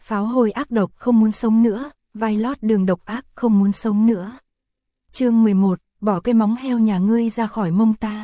Pháo hôi ác độc không muốn sống nữa, vai lót đường độc ác không muốn sống nữa. Chương 11, bỏ cái móng heo nhà ngươi ra khỏi mông ta.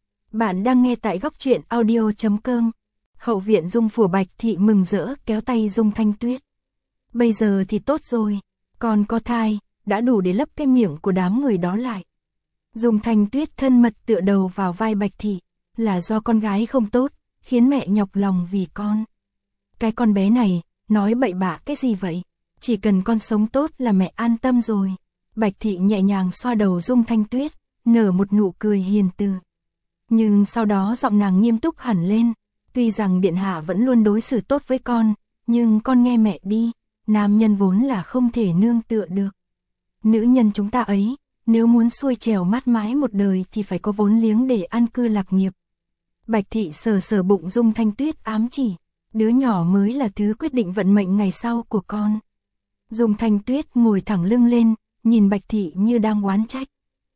Bạn đang nghe tại góc truyện audio.com. Hậu viện Dung Phủ Bạch Thị mừng rỡ kéo tay Dung Thanh Tuyết. Bây giờ thì tốt rồi, con có thai, đã đủ để lấp cái miệng của đám người đó lại. Dung Thanh Tuyết thân mật tựa đầu vào vai Bạch Thị, là do con gái không tốt, khiến mẹ nhọc lòng vì con. Cái con bé này, nói bậy bạ cái gì vậy? Chỉ cần con sống tốt là mẹ an tâm rồi. Bạch Thị nhẹ nhàng xoa đầu Dung Thanh Tuyết, nở một nụ cười hiền từ. Nhưng sau đó giọng nàng nghiêm túc hẳn lên. Tuy rằng điện hạ vẫn luôn đối xử tốt với con, nhưng con nghe mẹ đi, nam nhân vốn là không thể nương tựa được. Nữ nhân chúng ta ấy, nếu muốn xuôi trèo mát mái một đời thì phải có vốn liếng để an cư lạc nghiệp. Bạch Thị sờ sờ bụng Dung Thanh Tuyết ám chỉ, đứa nhỏ mới là thứ quyết định vận mệnh ngày sau của con. Dung Thanh Tuyết ngồi thẳng lưng lên, nhìn Bạch Thị như đang oán trách.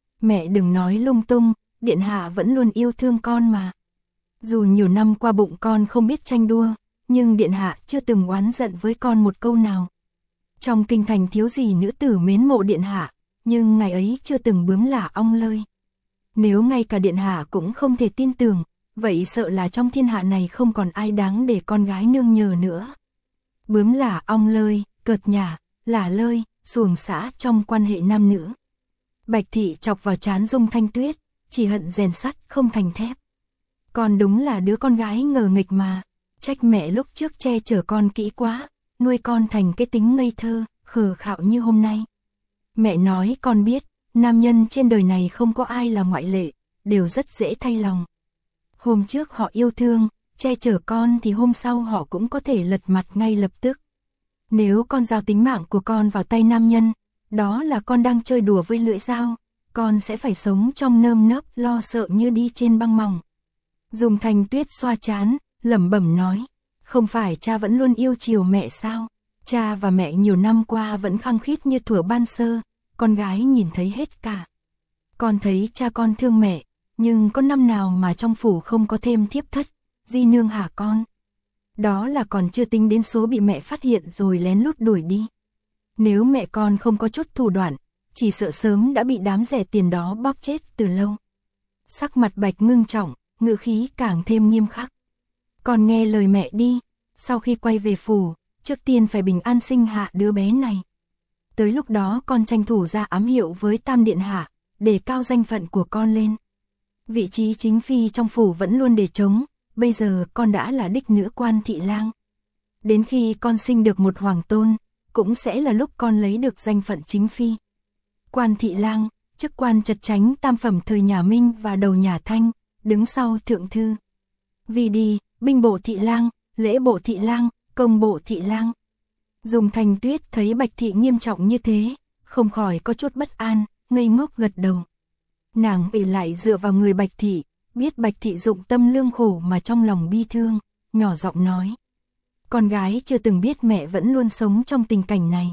Mẹ đừng nói lung tung, điện hạ vẫn luôn yêu thương con mà. Dù nhiều năm qua bụng con không biết tranh đua, nhưng điện hạ chưa từng oán giận với con một câu nào. Trong kinh thành thiếu gì nữ tử mến mộ điện hạ, nhưng ngày ấy chưa từng bướm lả ong lơi. Nếu ngay cả điện hạ cũng không thể tin tưởng, vậy sợ là trong thiên hạ này không còn ai đáng để con gái nương nhờ nữa. Bướm lả ong lơi, cợt nhả, lả lơi, xuồng xã trong quan hệ nam nữ. Bạch Thị chọc vào trán Dung Thanh Tuyết, chỉ hận rèn sắt không thành thép. Con đúng là đứa con gái ngờ nghịch mà, trách mẹ lúc trước che chở con kỹ quá, nuôi con thành cái tính ngây thơ, khờ khạo như hôm nay. Mẹ nói con biết, nam nhân trên đời này không có ai là ngoại lệ, đều rất dễ thay lòng. Hôm trước họ yêu thương, che chở con thì hôm sau họ cũng có thể lật mặt ngay lập tức. Nếu con giao tính mạng của con vào tay nam nhân, đó là con đang chơi đùa với lưỡi dao, con sẽ phải sống trong nơm nớp lo sợ như đi trên băng mỏng. Dung Thanh Tuyết xoa trán, lẩm bẩm nói, không phải cha vẫn luôn yêu chiều mẹ sao? Cha và mẹ nhiều năm qua vẫn khăng khít như thuở ban sơ, con gái nhìn thấy hết cả. Con thấy cha con thương mẹ, nhưng có năm nào mà trong phủ không có thêm thiếp thất, di nương hả con? Đó là còn chưa tính đến số bị mẹ phát hiện rồi lén lút đuổi đi. Nếu mẹ con không có chút thủ đoạn, chỉ sợ sớm đã bị đám rẻ tiền đó bóp chết từ lâu. Sắc mặt Bạch ngưng trọng, ngữ khí càng thêm nghiêm khắc. Con nghe lời mẹ đi, sau khi quay về phủ, trước tiên phải bình an sinh hạ đứa bé này. Tới lúc đó con tranh thủ ra ám hiệu với Tam Điện Hạ, để cao danh phận của con lên. Vị trí chính phi trong phủ vẫn luôn để trống, bây giờ con đã là đích nữ Quan thị lang. Đến khi con sinh được một hoàng tôn, cũng sẽ là lúc con lấy được danh phận chính phi. Quan thị lang, chức quan chật chánh tam phẩm thời nhà Minh và đầu nhà Thanh, đứng sau thượng thư. Vì đi, binh bộ thị lang, lễ bộ thị lang, công bộ thị lang. Dung Thanh Tuyết thấy Bạch Thị nghiêm trọng như thế, không khỏi có chút bất an, ngây ngốc gật đầu. Nàng ỷ lại dựa vào người Bạch Thị, biết Bạch Thị dụng tâm lương khổ mà trong lòng bi thương, nhỏ giọng nói. Con gái chưa từng biết mẹ vẫn luôn sống trong tình cảnh này.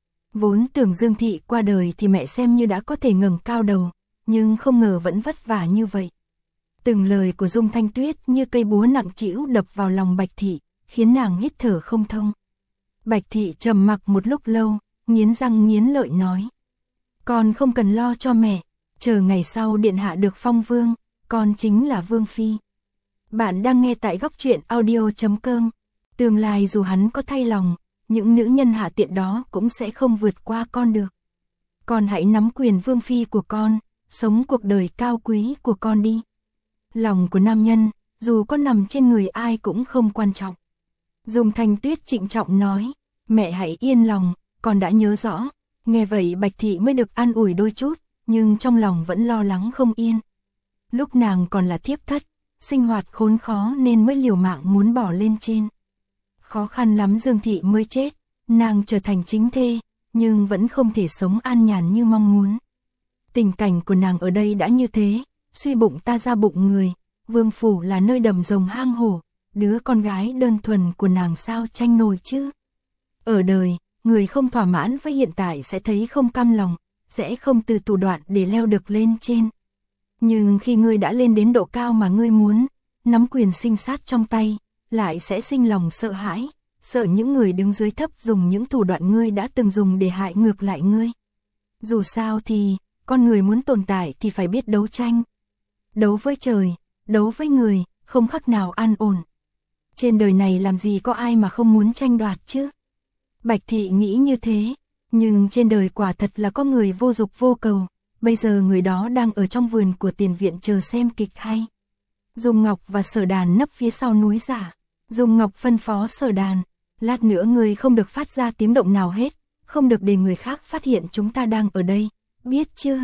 Vốn tưởng Dương Thị qua đời thì mẹ xem như đã có thể ngẩng cao đầu, nhưng không ngờ vẫn vất vả như vậy. Từng lời của Dung Thanh Tuyết như cây búa nặng trĩu đập vào lòng Bạch Thị, khiến nàng hít thở không thông. Bạch Thị trầm mặc một lúc lâu, nghiến răng nghiến lợi nói. Con không cần lo cho mẹ, chờ ngày sau điện hạ được phong vương, con chính là vương phi. Bạn đang nghe tại góc truyện audio.com. Tương lai dù hắn có thay lòng, những nữ nhân hạ tiện đó cũng sẽ không vượt qua con được. Con hãy nắm quyền vương phi của con, sống cuộc đời cao quý của con đi. Lòng của nam nhân, dù có nằm trên người ai cũng không quan trọng. Dung Thanh Tuyết trịnh trọng nói, mẹ hãy yên lòng, con đã nhớ rõ. Nghe vậy Bạch Thị mới được an ủi đôi chút, nhưng trong lòng vẫn lo lắng không yên. Lúc nàng còn là thiếp thất, sinh hoạt khốn khó nên mới liều mạng muốn bỏ lên trên. Khó khăn lắm Dương Thị mới chết, nàng trở thành chính thê, nhưng vẫn không thể sống an nhàn như mong muốn. Tình cảnh của nàng ở đây đã như thế, suy bụng ta ra bụng người, vương phủ là nơi đầm rồng hang hổ, đứa con gái đơn thuần của nàng sao tranh nổi chứ. Ở đời, người không thỏa mãn với hiện tại sẽ thấy không cam lòng, sẽ không từ thủ đoạn để leo được lên trên. Nhưng khi ngươi đã lên đến độ cao mà ngươi muốn, nắm quyền sinh sát trong tay, lại sẽ sinh lòng sợ hãi, sợ những người đứng dưới thấp dùng những thủ đoạn ngươi đã từng dùng để hại ngược lại ngươi. Dù sao thì, con người muốn tồn tại thì phải biết đấu tranh. Đấu với trời, đấu với người, không khác nào an ổn. Trên đời này làm gì có ai mà không muốn tranh đoạt chứ? Bạch Thị nghĩ như thế, nhưng trên đời quả thật là có người vô dục vô cầu, bây giờ người đó đang ở trong vườn của tiền viện chờ xem kịch hay. Dung Ngọc và Sở Đàn nấp phía sau núi giả. Dung Ngọc phân phó Sở Đàn, lát nữa người không được phát ra tiếng động nào hết, không được để người khác phát hiện chúng ta đang ở đây, biết chưa?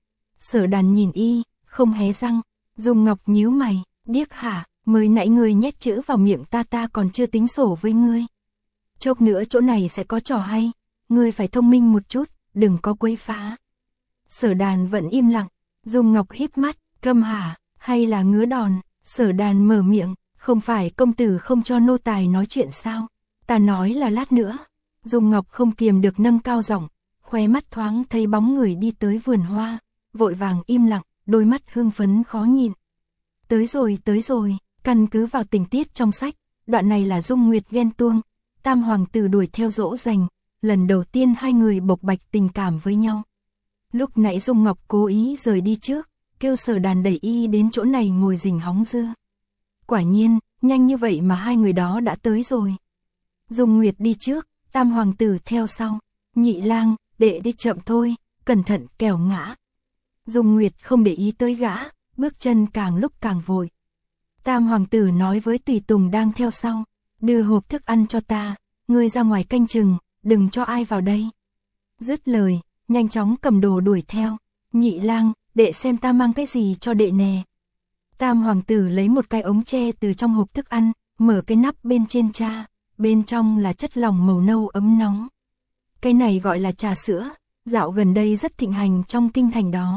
Sở Đàn nhìn y, không hé răng. Dung Ngọc nhíu mày, điếc hả, mới nãy ngươi nhét chữ vào miệng ta còn chưa tính sổ với ngươi. Chốc nữa chỗ này sẽ có trò hay, ngươi phải thông minh một chút, đừng có quấy phá. Sở Đàn vẫn im lặng. Dung Ngọc híp mắt, câm hả, hay là ngứa đòn? Sở Đàn mở miệng, không phải công tử không cho nô tài nói chuyện sao? Ta nói là lát nữa. Dung Ngọc không kiềm được nâng cao giọng, khóe mắt thoáng thấy bóng người đi tới vườn hoa, vội vàng im lặng, đôi mắt hưng phấn khó nhìn. Tới rồi, căn cứ vào tình tiết trong sách, đoạn này là Dung Nguyệt ghen tuông, tam hoàng tử đuổi theo dỗ dành, lần đầu tiên hai người bộc bạch tình cảm với nhau. Lúc nãy Dung Ngọc cố ý rời đi trước, kêu Sở Đàn đẩy y đến chỗ này ngồi rình hóng dưa. Quả nhiên, nhanh như vậy mà hai người đó đã tới rồi. Dung Nguyệt đi trước, tam hoàng tử theo sau. Nhị lang, đệ đi chậm thôi, cẩn thận kẻo ngã. Dung Nguyệt không để ý tới gã, bước chân càng lúc càng vội. Tam hoàng tử nói với tùy tùng đang theo sau, đưa hộp thức ăn cho ta, ngươi ra ngoài canh chừng, đừng cho ai vào đây. Dứt lời, nhanh chóng cầm đồ đuổi theo. Nhị lang, đệ xem ta mang cái gì cho đệ nè. Tam hoàng tử lấy một cái ống tre từ trong hộp thức ăn, mở cái nắp bên trên cha, bên trong là chất lỏng màu nâu ấm nóng. Cái này gọi là trà sữa, dạo gần đây rất thịnh hành trong kinh thành đó.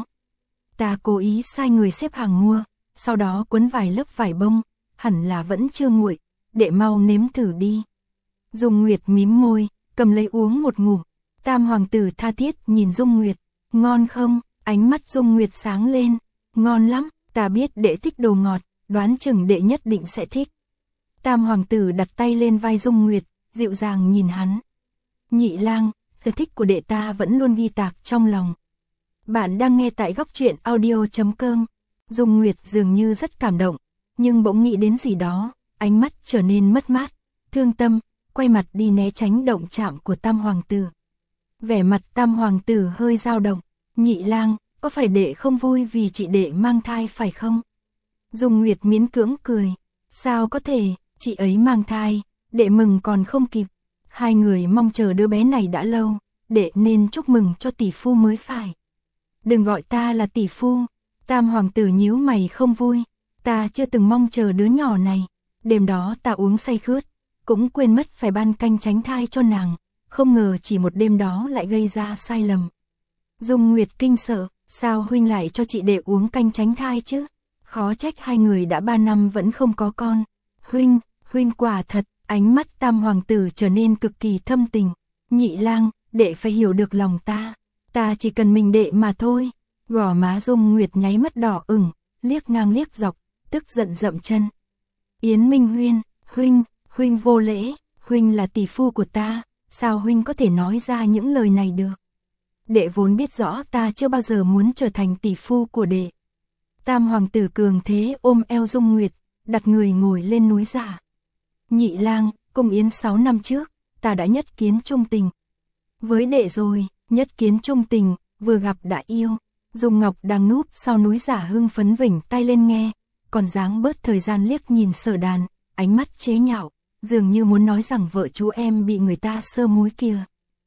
Ta cố ý sai người xếp hàng mua, sau đó quấn vài lớp vải bông, hẳn là vẫn chưa nguội, đệ mau nếm thử đi. Dung Nguyệt mím môi, cầm lấy uống một ngụm. Tam hoàng tử tha thiết nhìn Dung Nguyệt, ngon không? Ánh mắt Dung Nguyệt sáng lên, ngon lắm, ta biết đệ thích đồ ngọt, đoán chừng đệ nhất định sẽ thích. Tam hoàng tử đặt tay lên vai Dung Nguyệt, dịu dàng nhìn hắn. Nhị lang, sở thích của đệ ta vẫn luôn ghi tạc trong lòng. Bạn đang nghe tại góc truyện audio.com. Dung Nguyệt dường như rất cảm động, nhưng bỗng nghĩ đến gì đó, ánh mắt trở nên mất mát, thương tâm, quay mặt đi né tránh động chạm của tam hoàng tử. Vẻ mặt tam hoàng tử hơi dao động. Nhị lang, có phải đệ không vui vì chị đệ mang thai phải không? Dung Nguyệt miễn cưỡng cười. Sao có thể, chị ấy mang thai, đệ mừng còn không kịp. Hai người mong chờ đứa bé này đã lâu, đệ nên chúc mừng cho tỷ phu mới phải. Đừng gọi ta là tỷ phu. Tam hoàng tử nhíu mày không vui. Ta chưa từng mong chờ đứa nhỏ này. Đêm đó ta uống say khướt, cũng quên mất phải ban canh tránh thai cho nàng. Không ngờ chỉ một đêm đó lại gây ra sai lầm. Dung Nguyệt kinh sợ, sao huynh lại cho chị đệ uống canh tránh thai chứ? Khó trách hai người đã 3 năm vẫn không có con. Huynh quả thật, ánh mắt tam hoàng tử trở nên cực kỳ thâm tình. Nhị lang, đệ phải hiểu được lòng ta chỉ cần mình đệ mà thôi. Gò má Dung Nguyệt nháy mắt đỏ ửng, liếc ngang liếc dọc, tức giận dậm chân. Yến Minh huynh vô lễ, huynh là tỷ phu của ta, sao huynh có thể nói ra những lời này được? Đệ vốn biết rõ ta chưa bao giờ muốn trở thành tỷ phu của đệ. Tam hoàng tử cường thế ôm eo Dung Nguyệt, đặt người ngồi lên núi giả. Nhị lang, cung yến 6 năm trước, ta đã nhất kiến trung tình. Với đệ rồi, nhất kiến trung tình, vừa gặp đã yêu. Dung Ngọc đang núp sau núi giả hưng phấn vểnh tay lên nghe, còn dáng bớt thời gian liếc nhìn Sở Đàn, ánh mắt chế nhạo, dường như muốn nói rằng vợ chú em bị người ta sơ múi kia.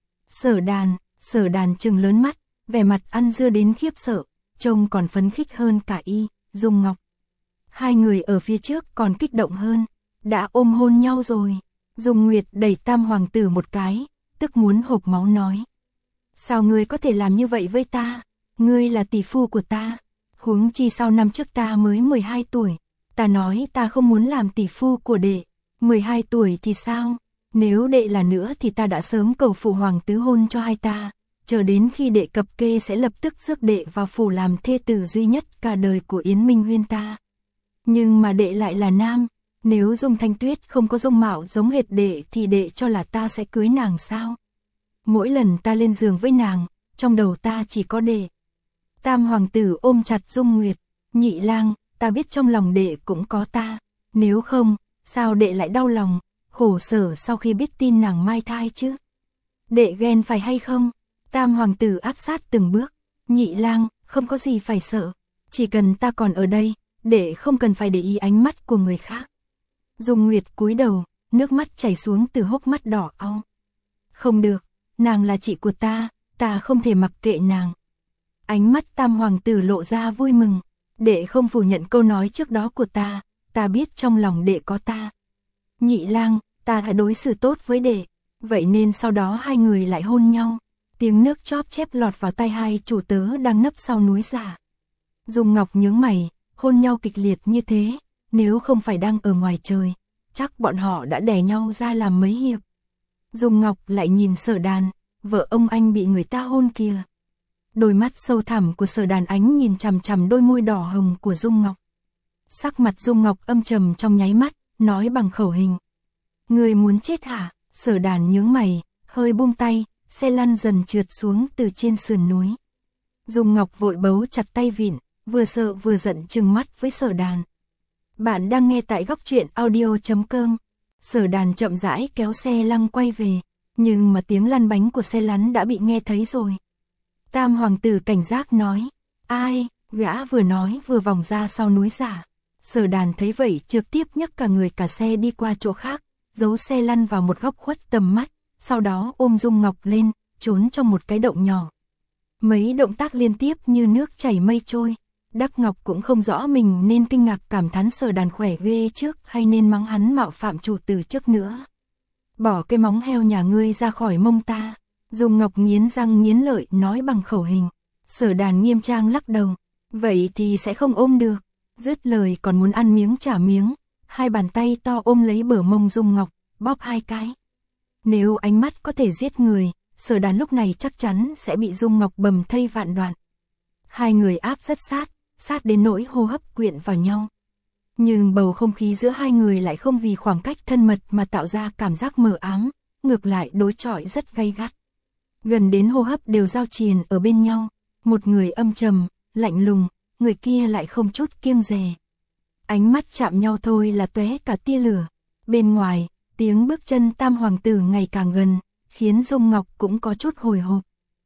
Sở Đàn trừng lớn mắt, vẻ mặt ăn dưa đến khiếp sợ, trông còn phấn khích hơn cả y, Dung Ngọc. Hai người ở phía trước còn kích động hơn, đã ôm hôn nhau rồi. Dung Nguyệt đẩy tam hoàng tử một cái, tức muốn hộc máu nói. Sao ngươi có thể làm như vậy với ta? Ngươi là tỷ phu của ta. Huống chi sau năm trước ta mới 12 tuổi. Ta nói ta không muốn làm tỷ phu của đệ. 12 tuổi thì sao? Nếu đệ là nữa thì ta đã sớm cầu phụ hoàng tứ hôn cho hai ta. Chờ đến khi đệ cập kê sẽ lập tức rước đệ vào phủ làm thê tử duy nhất cả đời của Yến Minh Huyên ta. Nhưng mà đệ lại là nam. Nếu Dung Thanh Tuyết không có dung mạo giống hệt đệ thì đệ cho là ta sẽ cưới nàng sao? Mỗi lần ta lên giường với nàng, trong đầu ta chỉ có đệ. Tam hoàng tử ôm chặt Dung Nguyệt, Nhị lang, ta biết trong lòng đệ cũng có ta, nếu không, sao đệ lại đau lòng, khổ sở sau khi biết tin nàng mang thai chứ? Đệ ghen phải hay không? Tam hoàng tử áp sát từng bước, Nhị lang, không có gì phải sợ, chỉ cần ta còn ở đây, đệ không cần phải để ý ánh mắt của người khác. Dung Nguyệt cúi đầu, nước mắt chảy xuống từ hốc mắt đỏ au. Không được, nàng là chị của ta không thể mặc kệ nàng. Ánh mắt Tam hoàng tử lộ ra vui mừng, đệ không phủ nhận câu nói trước đó của ta biết trong lòng đệ có ta. Nhị lang, ta đã đối xử tốt với đệ, vậy nên sau đó hai người lại hôn nhau. Tiếng nước chóp chép lọt vào tai hai chủ tớ đang nấp sau núi giả. Dung Ngọc nhướng mày, hôn nhau kịch liệt như thế, nếu không phải đang ở ngoài trời, chắc bọn họ đã đè nhau ra làm mấy hiệp. Dung Ngọc lại nhìn Sở Đàn, vợ ông anh bị người ta hôn kìa. Đôi mắt sâu thẳm của Sở Đàn ánh nhìn chằm chằm đôi môi đỏ hồng của Dung Ngọc. Sắc mặt Dung Ngọc âm trầm trong nháy mắt, nói bằng khẩu hình. Người muốn chết hả? Sở Đàn nhướng mày, hơi buông tay, xe lăn dần trượt xuống từ trên sườn núi. Dung Ngọc vội bấu chặt tay vịn, vừa sợ vừa giận trừng mắt với Sở Đàn. Bạn đang nghe tại góc truyện audio.com. Sở Đàn chậm rãi kéo xe lăn quay về, nhưng mà tiếng lăn bánh của xe lăn đã bị nghe thấy rồi. Tam hoàng tử cảnh giác nói, ai? Gã vừa nói vừa vòng ra sau núi giả. Sở Đàn thấy vậy trực tiếp nhấc cả người cả xe đi qua chỗ khác, giấu xe lăn vào một góc khuất tầm mắt, sau đó ôm Dung Ngọc lên, trốn trong một cái động nhỏ. Mấy động tác liên tiếp như nước chảy mây trôi. Đắc Ngọc cũng không rõ mình nên kinh ngạc cảm thán Sở Đàn khỏe ghê trước hay nên mắng hắn mạo phạm chủ tử trước nữa. Bỏ cái móng heo nhà ngươi ra khỏi mông ta. Dung Ngọc nghiến răng nghiến lợi nói bằng khẩu hình. Sở Đàn nghiêm trang lắc đầu. Vậy thì sẽ không ôm được. Dứt lời còn muốn ăn miếng trả miếng. Hai bàn tay to ôm lấy bờ mông Dung Ngọc, bóp hai cái. Nếu ánh mắt có thể giết người, Sở Đàn lúc này chắc chắn sẽ bị Dung Ngọc bầm thây vạn đoạn. Hai người áp rất sát đến nỗi hô hấp quyện vào nhau. Nhưng bầu không khí giữa hai người lại không vì khoảng cách thân mật mà tạo ra cảm giác mờ ám, ngược lại đối chọi rất gay gắt. Gần đến hô hấp đều giao triền ở bên nhau, một người âm trầm, lạnh lùng, người kia lại không chút kiêng dè. Ánh mắt chạm nhau thôi là tóe cả tia lửa. Bên ngoài, tiếng bước chân Tam hoàng tử ngày càng gần, khiến Dung Ngọc cũng có chút hồi hộp.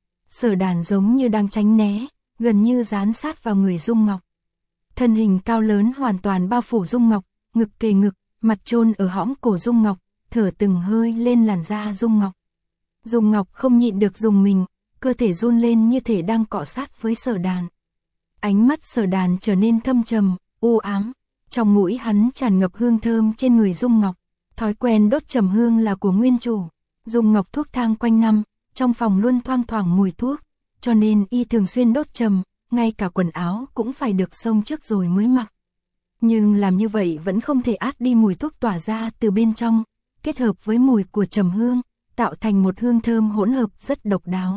Sở Đàn giống như đang tránh né, gần như dán sát vào người Dung Ngọc. Thân hình cao lớn hoàn toàn bao phủ Dung Ngọc, ngực kề ngực, mặt chôn ở hõm cổ Dung Ngọc, thở từng hơi lên làn da Dung Ngọc. Dung Ngọc không nhịn được dùng mình, cơ thể run lên như thể đang cọ sát với Sở Đàn. Ánh mắt Sở Đàn trở nên thâm trầm, u ám, trong mũi hắn tràn ngập hương thơm trên người Dung Ngọc. Thói quen đốt trầm hương là của nguyên chủ. Dung Ngọc thuốc thang quanh năm, trong phòng luôn thoang thoảng mùi thuốc, cho nên y thường xuyên đốt trầm, ngay cả quần áo cũng phải được xông trước rồi mới mặc. Nhưng làm như vậy vẫn không thể át đi mùi thuốc tỏa ra từ bên trong, kết hợp với mùi của trầm hương, tạo thành một hương thơm hỗn hợp rất độc đáo.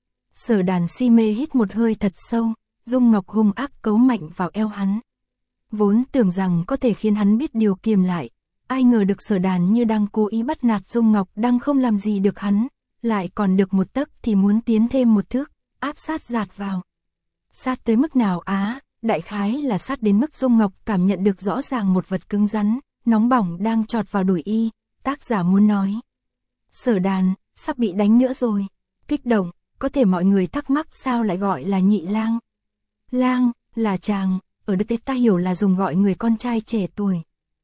Sở Đàn si mê hít một hơi thật sâu, Dung Ngọc hung ác cấu mạnh vào eo hắn. Vốn tưởng rằng có thể khiến hắn biết điều kiềm lại, ai ngờ được Sở Đàn như đang cố ý bắt nạt Dung Ngọc đang không làm gì được hắn, lại còn được một tấc thì muốn tiến thêm một thước, áp sát dạt vào. Sát tới mức nào á? Đại khái là sát đến mức Dung Ngọc cảm nhận được rõ ràng một vật cứng rắn, nóng bỏng đang chọt vào đùi y, tác giả muốn nói. Sở Đàn, sắp bị đánh nữa rồi. Kích động, có thể mọi người thắc mắc sao lại gọi là Nhị lang. Lang, là chàng, ở đây ta hiểu là dùng gọi người con trai trẻ tuổi.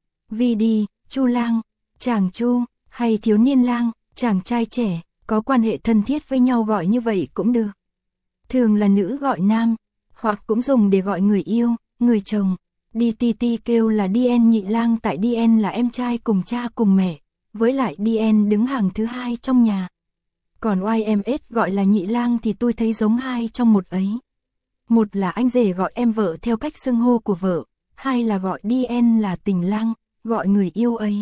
Vì đi, Chu lang, chàng Chu, hay thiếu niên lang, chàng trai trẻ, có quan hệ thân thiết với nhau gọi như vậy cũng được. Thường là nữ gọi nam, hoặc cũng dùng để gọi người yêu, người chồng. DTT kêu là DN Nhị lang tại DN là em trai cùng cha cùng mẹ, với lại DN đứng hàng thứ hai trong nhà. Còn YMS gọi là Nhị lang thì tôi thấy giống hai trong một ấy. Một là anh rể gọi em vợ theo cách xưng hô của vợ, hai là gọi DN là tình lang, gọi người yêu ấy.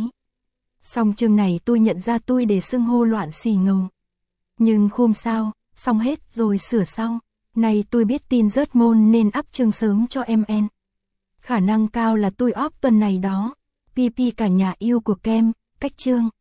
Xong chương này tôi nhận ra tôi để xưng hô loạn xì ngầu. Nhưng không sao, xong hết rồi sửa sau. Này tôi biết tin rớt môn nên up chương sớm cho em en. Khả năng cao là tôi off tuần này đó. PP cả nhà yêu của kem, cách chương.